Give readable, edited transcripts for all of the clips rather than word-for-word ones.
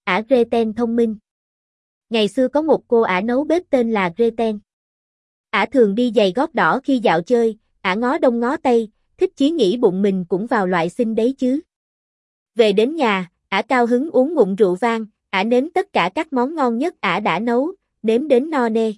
Ả Gretel thông minh. Ngày xưa có một cô ả nấu bếp tên là Gretel. Ả thường đi giày gót đỏ khi dạo chơi, ả ngó đông ngó tây, thích chí nghĩ bụng mình cũng vào loại xinh đấy chứ. Về đến nhà, ả cao hứng uống ngụm rượu vang, ả nếm tất cả các món ngon nhất ả đã nấu, nếm đến no nê.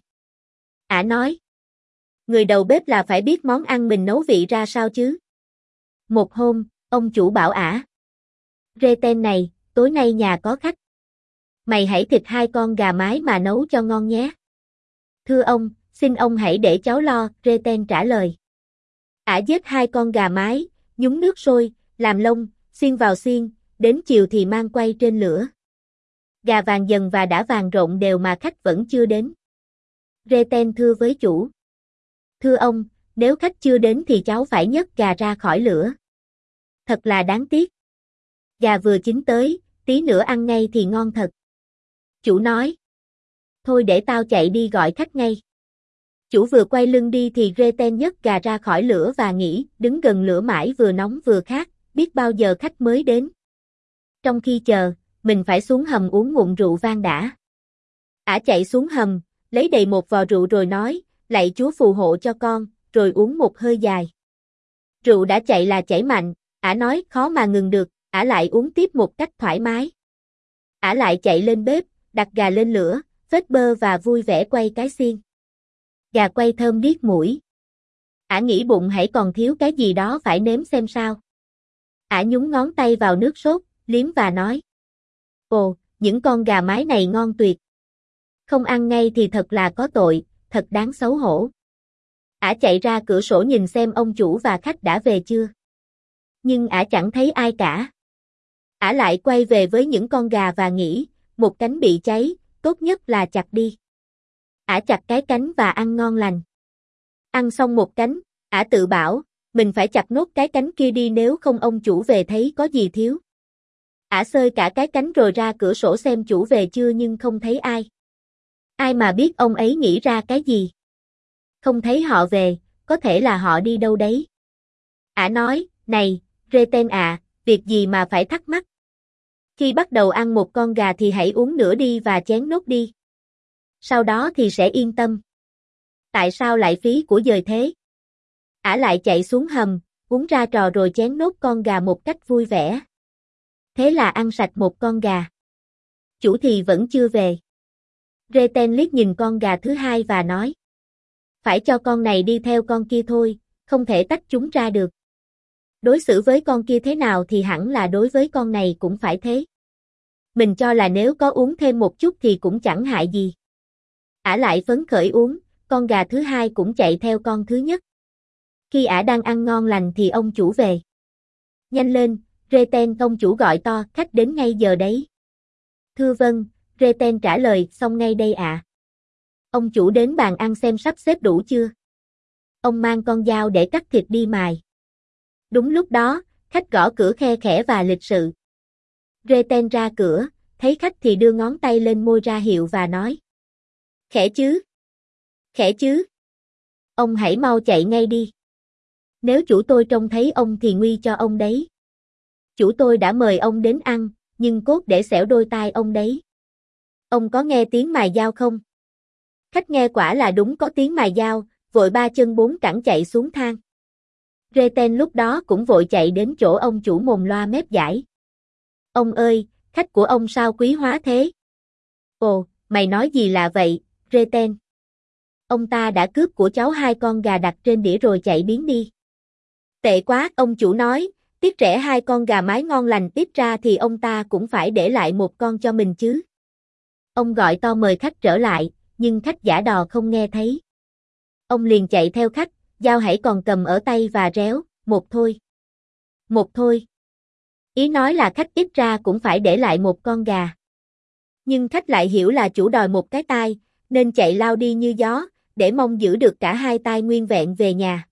Ả nói, người đầu bếp là phải biết món ăn mình nấu vị ra sao chứ. Một hôm, ông chủ bảo ả, Gretel này, tối nay nhà có khách. Mày hãy thịt 2 con gà mái mà nấu cho ngon nhé. Thưa ông, xin ông hãy để cháu lo, Gretel trả lời. Ả giết 2 con gà mái, nhúng nước sôi, làm lông, xiên vào xiên, đến chiều thì mang quay trên lửa. Gà vàng dần và đã vàng rộn đều mà khách vẫn chưa đến. Gretel thưa với chủ. Thưa ông, nếu khách chưa đến thì cháu phải nhấc gà ra khỏi lửa. Thật là đáng tiếc. Gà vừa chín tới, tí nữa ăn ngay thì ngon thật. Chủ nói. Thôi để tao chạy đi gọi khách ngay. Chủ vừa quay lưng đi thì Gretel nhấc gà ra khỏi lửa và nghĩ, đứng gần lửa mãi vừa nóng vừa khát, biết bao giờ khách mới đến. Trong khi chờ, mình phải xuống hầm uống ngụm rượu vang đã. Ả chạy xuống hầm, lấy đầy một vò rượu rồi nói, lạy Chúa phù hộ cho con, rồi uống một hơi dài. Rượu đã chạy là chảy mạnh, ả nói khó mà ngừng được, ả lại uống tiếp một cách thoải mái. Ả lại chạy lên bếp, đặt gà lên lửa, phết bơ và vui vẻ quay cái xiên. Gà quay thơm điếc mũi. Ả nghĩ bụng hãy còn thiếu cái gì đó phải nếm xem sao. Ả nhúng ngón tay vào nước sốt, liếm và nói. Ồ, những con gà mái này ngon tuyệt. Không ăn ngay thì thật là có tội, thật đáng xấu hổ. Ả chạy ra cửa sổ nhìn xem ông chủ và khách đã về chưa. Nhưng ả chẳng thấy ai cả. Ả lại quay về với những con gà và nghĩ, một cánh bị cháy, tốt nhất là chặt đi. Ả chặt cái cánh và ăn ngon lành. Ăn xong một cánh, ả tự bảo, mình phải chặt nốt cái cánh kia đi nếu không ông chủ về thấy có gì thiếu. Ả xơi cả cái cánh rồi ra cửa sổ xem chủ về chưa nhưng không thấy ai. Ai mà biết ông ấy nghĩ ra cái gì. Không thấy họ về, có thể là họ đi đâu đấy. Ả nói, này, Gretel à, việc gì mà phải thắc mắc. Khi bắt đầu ăn một con gà thì hãy uống nữa đi và chén nốt đi. Sau đó thì sẽ yên tâm. Tại sao lại phí của dời thế? Ả lại chạy xuống hầm, uống ra trò rồi chén nốt con gà một cách vui vẻ. Thế là ăn sạch một con gà. Chủ thì vẫn chưa về. Gretel liếc nhìn con gà thứ hai và nói. Phải cho con này đi theo con kia thôi, không thể tách chúng ra được. Đối xử với con kia thế nào thì hẳn là đối với con này cũng phải thế. Mình cho là nếu có uống thêm một chút thì cũng chẳng hại gì. Ả lại phấn khởi uống, con gà thứ hai cũng chạy theo con thứ nhất. Khi ả đang ăn ngon lành thì ông chủ về. Nhanh lên, Gretel, ông chủ gọi to, khách đến ngay giờ đấy. Thưa vâng, Gretel trả lời, xong ngay đây ạ. Ông chủ đến bàn ăn xem sắp xếp đủ chưa. Ông mang con dao để cắt thịt đi mài. Đúng lúc đó, khách gõ cửa khe khẽ và lịch sự. Gretel ra cửa, thấy khách thì đưa ngón tay lên môi ra hiệu và nói. Khẽ chứ? Khẽ chứ? Ông hãy mau chạy ngay đi. Nếu chủ tôi trông thấy ông thì nguy cho ông đấy. Chủ tôi đã mời ông đến ăn, nhưng cốt để xẻo đôi tai ông đấy. Ông có nghe tiếng mài dao không? Khách nghe quả là đúng có tiếng mài dao, vội 3 chân 4 cẳng chạy xuống thang. Gretel lúc đó cũng vội chạy đến chỗ ông chủ mồm loa mép dãi. Ông ơi, khách của ông sao quý hóa thế? Ồ, mày nói gì là vậy, Gretel? Ông ta đã cướp của cháu 2 con gà đặt trên đĩa rồi chạy biến đi. Tệ quá, ông chủ nói, tiếc rẻ 2 con gà mái ngon lành, ít ra thì ông ta cũng phải để lại một con cho mình chứ. Ông gọi to mời khách trở lại, nhưng khách giả đò không nghe thấy. Ông liền chạy theo khách, dao hãy còn cầm ở tay và réo, một thôi. Một thôi. Ý nói là khách ít ra cũng phải để lại một con gà. Nhưng khách lại hiểu là chủ đòi một cái tai, nên chạy lao đi như gió, để mong giữ được cả 2 tai nguyên vẹn về nhà.